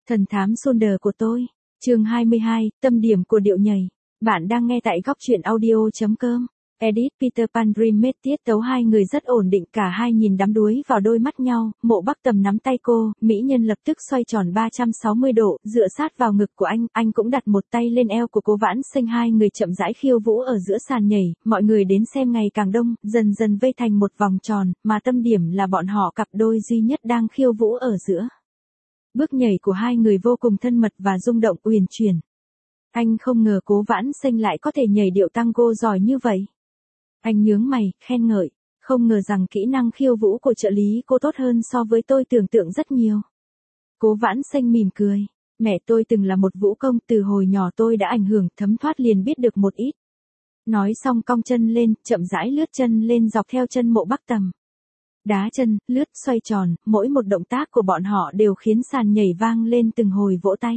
Thần thám Sonder của tôi. Chương 22, tâm điểm của điệu nhảy. Bạn đang nghe tại góc truyện audio.com. Edit Peter Pan Remake tiết tấu hai người rất ổn định, cả hai nhìn đắm đuối vào đôi mắt nhau. Mộ Bắc Tầm nắm tay cô, mỹ nhân lập tức xoay tròn 360 độ, dựa sát vào ngực của anh cũng đặt một tay lên eo của Cố Vãn Sinh, hai người chậm rãi khiêu vũ ở giữa sàn nhảy. Mọi người đến xem ngày càng đông, dần dần vây thành một vòng tròn, mà tâm điểm là bọn họ cặp đôi duy nhất đang khiêu vũ ở giữa. Bước nhảy của hai người vô cùng thân mật và rung động uyển chuyển. Anh không ngờ Cố Vãn Sinh lại có thể nhảy điệu tango giỏi như vậy. Anh nhướng mày, khen ngợi, không ngờ rằng kỹ năng khiêu vũ của trợ lý cô tốt hơn so với tôi tưởng tượng rất nhiều. Cố Vãn Sinh mỉm cười, mẹ tôi từng là một vũ công, từ hồi nhỏ tôi đã ảnh hưởng, thấm thoát liền biết được một ít. Nói xong cong chân lên, chậm rãi lướt chân lên dọc theo chân Mộ Bắc Tầm. Đá chân, lướt, xoay tròn, mỗi một động tác của bọn họ đều khiến sàn nhảy vang lên từng hồi vỗ tay.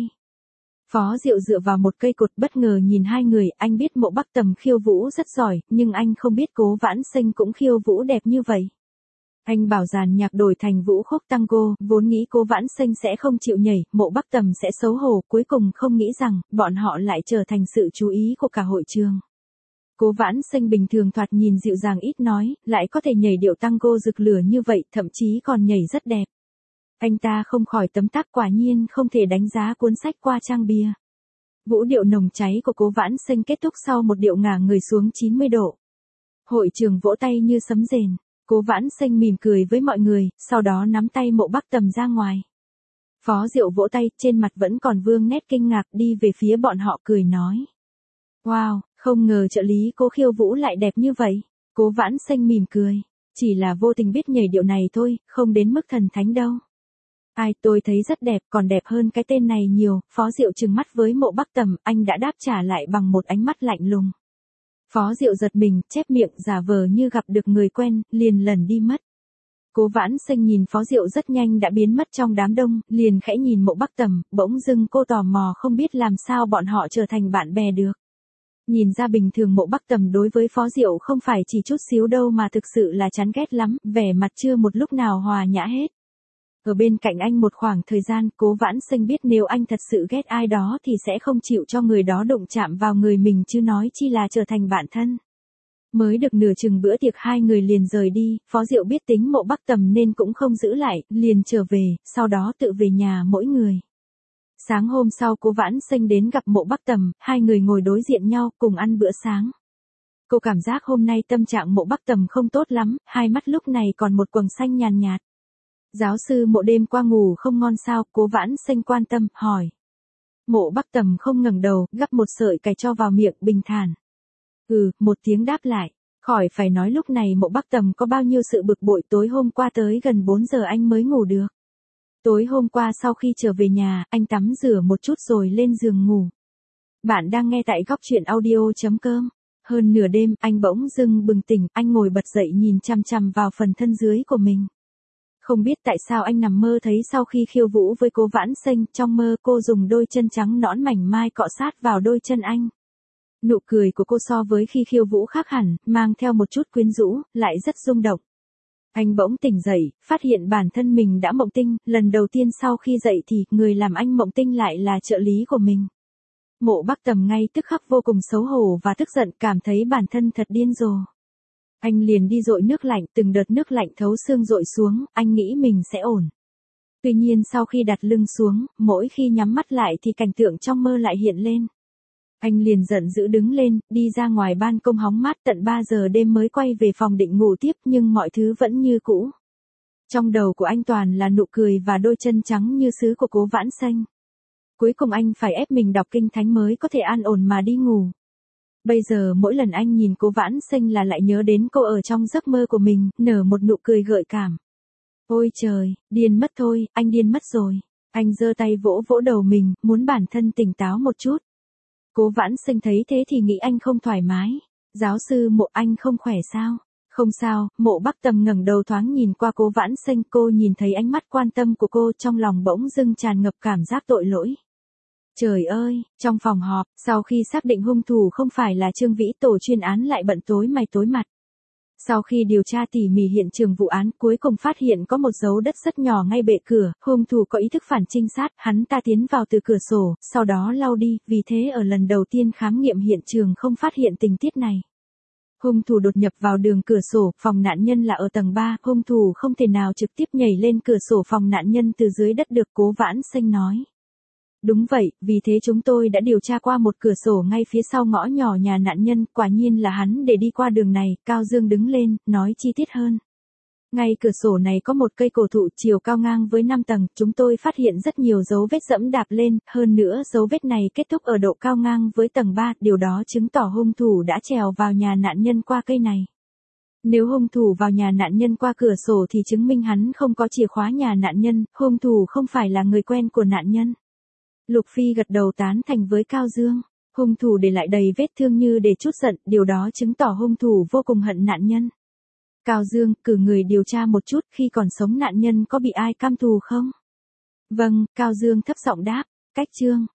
Phó Diệu dựa vào một cây cột bất ngờ nhìn hai người, anh biết Mộ Bắc Tầm khiêu vũ rất giỏi, nhưng anh không biết Cố Vãn Sinh cũng khiêu vũ đẹp như vậy. Anh bảo dàn nhạc đổi thành vũ khúc tango, vốn nghĩ Cố Vãn Sinh sẽ không chịu nhảy, Mộ Bắc Tầm sẽ xấu hổ, cuối cùng không nghĩ rằng, bọn họ lại trở thành sự chú ý của cả hội trường. Cố Vãn Sinh bình thường thoạt nhìn dịu dàng ít nói, lại có thể nhảy điệu tango rực lửa như vậy, thậm chí còn nhảy rất đẹp. Anh ta không khỏi tấm tắc, quả nhiên không thể đánh giá cuốn sách qua trang bìa. Vũ điệu nồng cháy của Cố Vãn Sinh kết thúc sau một điệu ngả người xuống 90 độ. Hội trường vỗ tay như sấm rền. Cố Vãn Sinh mỉm cười với mọi người, sau đó nắm tay Mộ Bắc Tầm ra ngoài. Phó Diệu vỗ tay, trên mặt vẫn còn vương nét kinh ngạc, đi về phía bọn họ cười nói. Wow, không ngờ trợ lý cô khiêu vũ lại đẹp như vậy. Cố Vãn Sinh mỉm cười, chỉ là vô tình biết nhảy điệu này thôi, không đến mức thần thánh đâu. Ai, tôi thấy rất đẹp, còn đẹp hơn cái tên này nhiều. Phó Diệu trừng mắt với Mộ Bắc Tầm, anh đã đáp trả lại bằng một ánh mắt lạnh lùng. Phó Diệu giật mình, chép miệng, giả vờ như gặp được người quen, liền lẩn đi mất. Cố Vãn Sinh nhìn Phó Diệu rất nhanh đã biến mất trong đám đông, liền khẽ nhìn Mộ Bắc Tầm, bỗng dưng cô tò mò không biết làm sao bọn họ trở thành bạn bè được. Nhìn ra bình thường Mộ Bắc Tầm đối với Phó Diệu không phải chỉ chút xíu đâu mà thực sự là chán ghét lắm, vẻ mặt chưa một lúc nào hòa nhã hết. Ở bên cạnh anh một khoảng thời gian, Cố Vãn Sinh biết nếu anh thật sự ghét ai đó thì sẽ không chịu cho người đó đụng chạm vào người mình, chứ nói chi là trở thành bạn thân. Mới được nửa chừng bữa tiệc hai người liền rời đi, Phó Diệu biết tính Mộ Bắc Tầm nên cũng không giữ lại, liền trở về, sau đó tự về nhà mỗi người. Sáng hôm sau Cố Vãn Sinh đến gặp Mộ Bắc Tầm, hai người ngồi đối diện nhau cùng ăn bữa sáng. Cô cảm giác hôm nay tâm trạng Mộ Bắc Tầm không tốt lắm, hai mắt lúc này còn một quầng xanh nhàn nhạt. Giáo sư Mộ đêm qua ngủ không ngon sao? Cố Vãn Sinh quan tâm, hỏi. Mộ Bắc Tầm không ngẩng đầu, gắp một sợi cải cho vào miệng, bình thản. Một tiếng đáp lại. Khỏi phải nói lúc này Mộ Bắc Tầm có bao nhiêu sự bực bội, tối hôm qua tới gần 4 giờ anh mới ngủ được. Tối hôm qua sau khi trở về nhà, anh tắm rửa một chút rồi lên giường ngủ. Bạn đang nghe tại góc truyện audio.com. Hơn nửa đêm, anh bỗng dưng bừng tỉnh, anh ngồi bật dậy nhìn chằm chằm vào phần thân dưới của mình. Không biết tại sao anh nằm mơ thấy sau khi khiêu vũ với Cố Vãn Sinh, trong mơ cô dùng đôi chân trắng nõn mảnh mai cọ sát vào đôi chân anh. Nụ cười của cô so với khi khiêu vũ khác hẳn, mang theo một chút quyến rũ, lại rất rung động. Anh bỗng tỉnh dậy, phát hiện bản thân mình đã mộng tinh, lần đầu tiên sau khi dậy thì người làm anh mộng tinh lại là trợ lý của mình. Mộ Bắc Tầm ngay tức khắc vô cùng xấu hổ và tức giận, cảm thấy bản thân thật điên rồ. Anh liền đi dội nước lạnh, từng đợt nước lạnh thấu xương dội xuống, anh nghĩ mình sẽ ổn. Tuy nhiên sau khi đặt lưng xuống, mỗi khi nhắm mắt lại thì cảnh tượng trong mơ lại hiện lên. Anh liền giận dữ đứng lên, đi ra ngoài ban công hóng mát, tận 3 giờ đêm mới quay về phòng định ngủ tiếp, nhưng mọi thứ vẫn như cũ. Trong đầu của anh toàn là nụ cười và đôi chân trắng như sứ của Cố Vãn Sinh. Cuối cùng anh phải ép mình đọc kinh thánh mới có thể an ổn mà đi ngủ. Bây giờ mỗi lần anh nhìn Cố Vãn Sinh là lại nhớ đến cô ở trong giấc mơ của mình, nở một nụ cười gợi cảm. Ôi trời, điên mất thôi, anh điên mất rồi. Anh giơ tay vỗ vỗ đầu mình, muốn bản thân tỉnh táo một chút. Cố Vãn Sinh thấy thế thì nghĩ anh không thoải mái. Giáo sư Mộ, anh không khỏe sao? Không sao. Mộ Bắc Tầm ngẩng đầu thoáng nhìn qua Cố Vãn Sinh, cô nhìn thấy ánh mắt quan tâm của cô, trong lòng bỗng dưng tràn ngập cảm giác tội lỗi. Trời ơi, trong phòng họp, sau khi xác định hung thủ không phải là Trương Vĩ, tổ chuyên án lại bận tối mày tối mặt. Sau khi điều tra tỉ mỉ hiện trường vụ án, cuối cùng phát hiện có một dấu đất rất nhỏ ngay bệ cửa, hung thủ có ý thức phản trinh sát, hắn ta tiến vào từ cửa sổ, sau đó lau đi, vì thế ở lần đầu tiên khám nghiệm hiện trường không phát hiện tình tiết này. Hung thủ đột nhập vào đường cửa sổ, phòng nạn nhân là ở tầng 3, hung thủ không thể nào trực tiếp nhảy lên cửa sổ phòng nạn nhân từ dưới đất được, Cố Vãn Xanh nói. Đúng vậy, vì thế chúng tôi đã điều tra qua một cửa sổ ngay phía sau ngõ nhỏ nhà nạn nhân, quả nhiên là hắn để đi qua đường này, Cao Dương đứng lên, nói chi tiết hơn. Ngay cửa sổ này có một cây cổ thụ chiều cao ngang với 5 tầng, chúng tôi phát hiện rất nhiều dấu vết dẫm đạp lên, hơn nữa dấu vết này kết thúc ở độ cao ngang với tầng 3, điều đó chứng tỏ hung thủ đã trèo vào nhà nạn nhân qua cây này. Nếu hung thủ vào nhà nạn nhân qua cửa sổ thì chứng minh hắn không có chìa khóa nhà nạn nhân, hung thủ không phải là người quen của nạn nhân. Lục Phi gật đầu tán thành với Cao Dương. Hung thủ để lại đầy vết thương như để trút giận, điều đó chứng tỏ hung thủ vô cùng hận nạn nhân. Cao Dương, cử người điều tra một chút, khi còn sống nạn nhân có bị ai căm thù không? Vâng, Cao Dương thấp giọng đáp. Cách chương